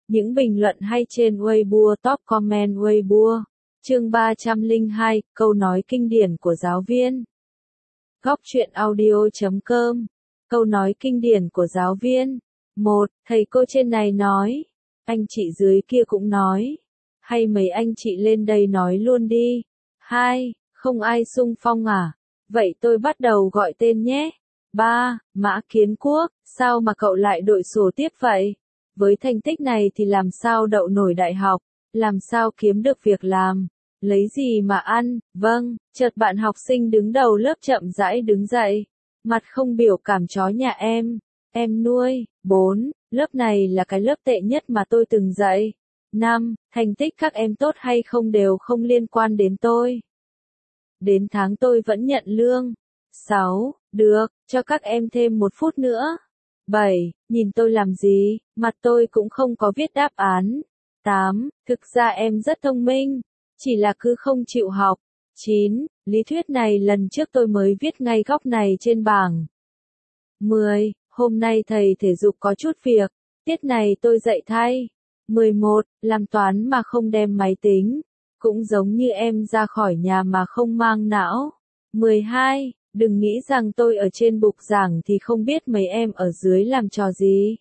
Những bình luận hay trên Weibo, top comment Weibo. Chương 302, câu nói kinh điển của giáo viên. Góc truyện audio.com. Câu nói kinh điển của giáo viên. 1. Thầy cô trên này nói. Anh chị dưới kia cũng nói. Hay mấy anh chị lên đây nói luôn đi. 2. Không ai xung phong à? Vậy tôi bắt đầu gọi tên nhé. 3. Mã Kiến Quốc, sao mà cậu lại đội sổ tiếp vậy? Với thành tích này thì làm sao đậu nổi đại học? Làm sao kiếm được việc làm? Lấy gì mà ăn? Vâng, chợt bạn học sinh đứng đầu lớp chậm rãi đứng dậy. Mặt không biểu cảm chó nhà em nuôi. 4. Lớp này là cái lớp tệ nhất mà tôi từng dạy. 5. Thành tích các em tốt hay không đều không liên quan đến tôi. Đến tháng tôi vẫn nhận lương. 6. Được, cho các em thêm 1 phút nữa. 7. Nhìn tôi làm gì, mặt tôi cũng không có viết đáp án. 8. Thực ra em rất thông minh, chỉ là cứ không chịu học. 9. Lý thuyết này lần trước tôi mới viết ngay góc này trên bảng. 10. Hôm nay thầy thể dục có chút việc, tiết này tôi dạy thay. 11. Làm toán mà không đem máy tính, cũng giống như em ra khỏi nhà mà không mang não. 12. Đừng nghĩ rằng tôi ở trên bục giảng thì không biết mấy em ở dưới làm trò gì.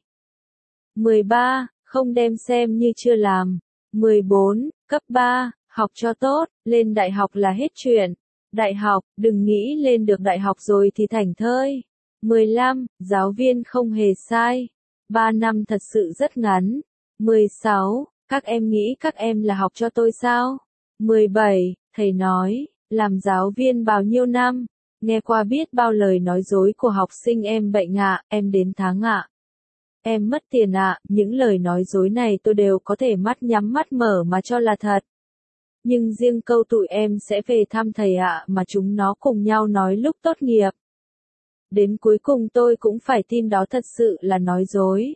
13. Không đem xem như chưa làm. 14. Cấp 3, học cho tốt, lên đại học là hết chuyện. Đại học, đừng nghĩ lên được đại học rồi thì thảnh thơi. 15. Giáo viên không hề sai. 3 năm thật sự rất ngắn. 16. Các em nghĩ các em là học cho tôi sao? 17. Thầy nói, làm giáo viên bao nhiêu năm? Nghe qua biết bao lời nói dối của học sinh em bệnh ạ, em đến tháng ạ. Em mất tiền ạ, những lời nói dối này tôi đều có thể mắt nhắm mắt mở mà cho là thật. Nhưng riêng câu tụi em sẽ về thăm thầy ạ mà chúng nó cùng nhau nói lúc tốt nghiệp. Đến cuối cùng tôi cũng phải tin đó thật sự là nói dối.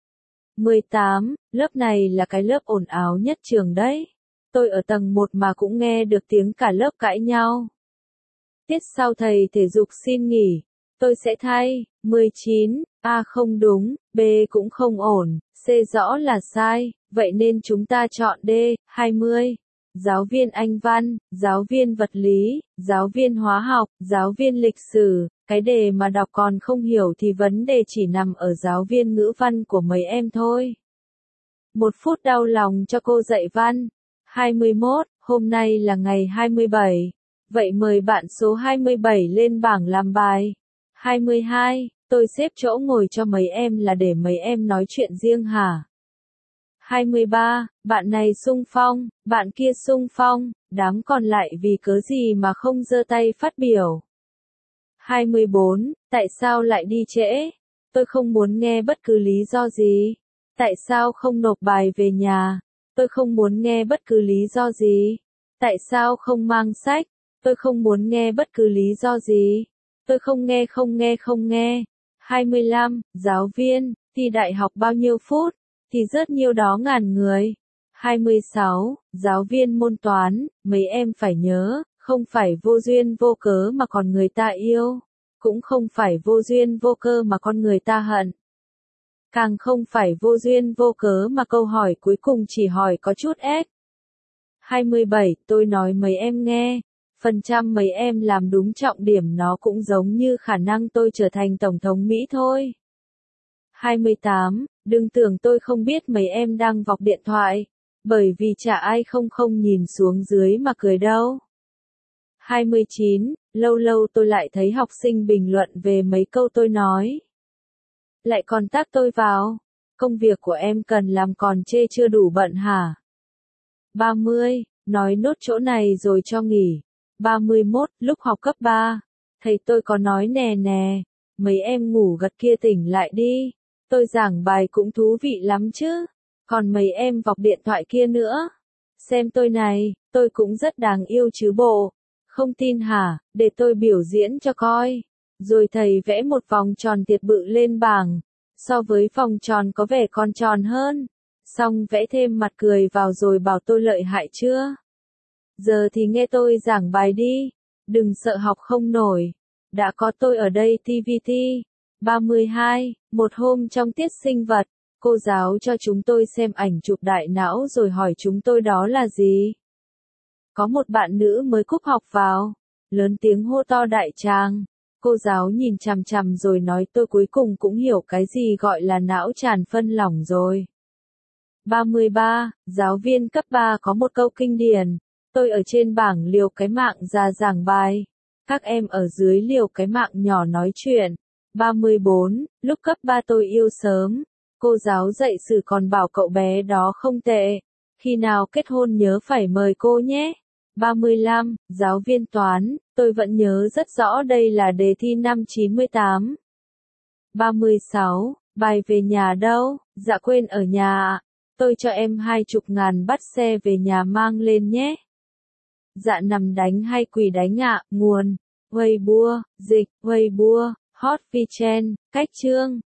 18. Lớp này là cái lớp ồn ào nhất trường đấy. Tôi ở tầng 1 mà cũng nghe được tiếng cả lớp cãi nhau. Tiết sau thầy thể dục xin nghỉ, tôi sẽ thay. 19. A không đúng, B cũng không ổn, C rõ là sai, vậy nên chúng ta chọn D. 20. Giáo viên Anh văn, giáo viên vật lý, giáo viên hóa học, giáo viên lịch sử, cái đề mà đọc còn không hiểu thì vấn đề chỉ nằm ở giáo viên ngữ văn của mấy em thôi. 1 phút đau lòng cho cô dạy văn. 21. Hôm nay là ngày 27. Vậy mời bạn số 27 lên bảng làm bài. 22. Tôi xếp chỗ ngồi cho mấy em là để mấy em nói chuyện riêng hả? 23. Bạn này xung phong, bạn kia xung phong, đám còn lại vì cớ gì mà không giơ tay phát biểu. 24. Tại sao lại đi trễ? Tôi không muốn nghe bất cứ lý do gì. Tại sao không nộp bài về nhà? Tôi không muốn nghe bất cứ lý do gì. Tại sao không mang sách? Tôi không muốn nghe bất cứ lý do gì. Tôi không nghe. 25. Giáo viên, thi đại học bao nhiêu phút? Thì rớt nhiêu đó ngàn người. 26. Giáo viên môn toán, mấy em phải nhớ, không phải vô duyên vô cớ mà còn người ta yêu. Cũng không phải vô duyên vô cớ mà con người ta hận. Càng không phải vô duyên vô cớ mà câu hỏi cuối cùng chỉ hỏi có chút ép. 27. Tôi nói mấy em nghe. Phần trăm mấy em làm đúng trọng điểm nó cũng giống như khả năng tôi trở thành Tổng thống Mỹ thôi. 28. Đừng tưởng tôi không biết mấy em đang vọc điện thoại. Bởi vì chả ai không nhìn xuống dưới mà cười đâu. 29. Lâu lâu tôi lại thấy học sinh bình luận về mấy câu tôi nói. Lại còn tag tôi vào. Công việc của em cần làm còn chê chưa đủ bận hả? 30. Nói nốt chỗ này rồi cho nghỉ. 31. Lúc học cấp 3, thầy tôi có nói nè, mấy em ngủ gật kia tỉnh lại đi. Tôi giảng bài cũng thú vị lắm chứ. Còn mấy em vọc điện thoại kia nữa. Xem tôi này, tôi cũng rất đáng yêu chứ bộ. Không tin hả, để tôi biểu diễn cho coi. Rồi thầy vẽ một vòng tròn thiệt bự lên bảng. So với vòng tròn có vẻ còn tròn hơn. Xong vẽ thêm mặt cười vào rồi bảo tôi lợi hại chưa? Giờ thì nghe tôi giảng bài đi. Đừng sợ học không nổi. Đã có tôi ở đây TVT. 32. Một hôm trong tiết sinh vật, Cô giáo cho chúng tôi xem ảnh chụp đại não rồi hỏi chúng tôi đó là gì. Có một bạn nữ mới cúp học vào, lớn tiếng hô to đại tràng. Cô giáo nhìn chằm chằm rồi nói tôi cuối cùng cũng hiểu cái gì gọi là não tràn phân lỏng rồi. 33. Giáo viên cấp 3 có một câu kinh điển. Tôi ở trên bảng liều cái mạng ra giảng bài. Các em ở dưới liều cái mạng nhỏ nói chuyện. 34. Lúc cấp 3 tôi yêu sớm. Cô giáo dạy sử còn bảo cậu bé đó không tệ. Khi nào kết hôn nhớ phải mời cô nhé. 35. Giáo viên toán, tôi vẫn nhớ rất rõ đây là đề thi năm 98. 36. Bài về nhà đâu? Dạ quên ở nhà ạ. Tôi cho em 20.000 bắt xe về nhà mang lên nhé. Dạ nằm đánh hay quỳ đánh ạ? Nguồn Weibo, dịch, Weibo, Hot VN, cách chương.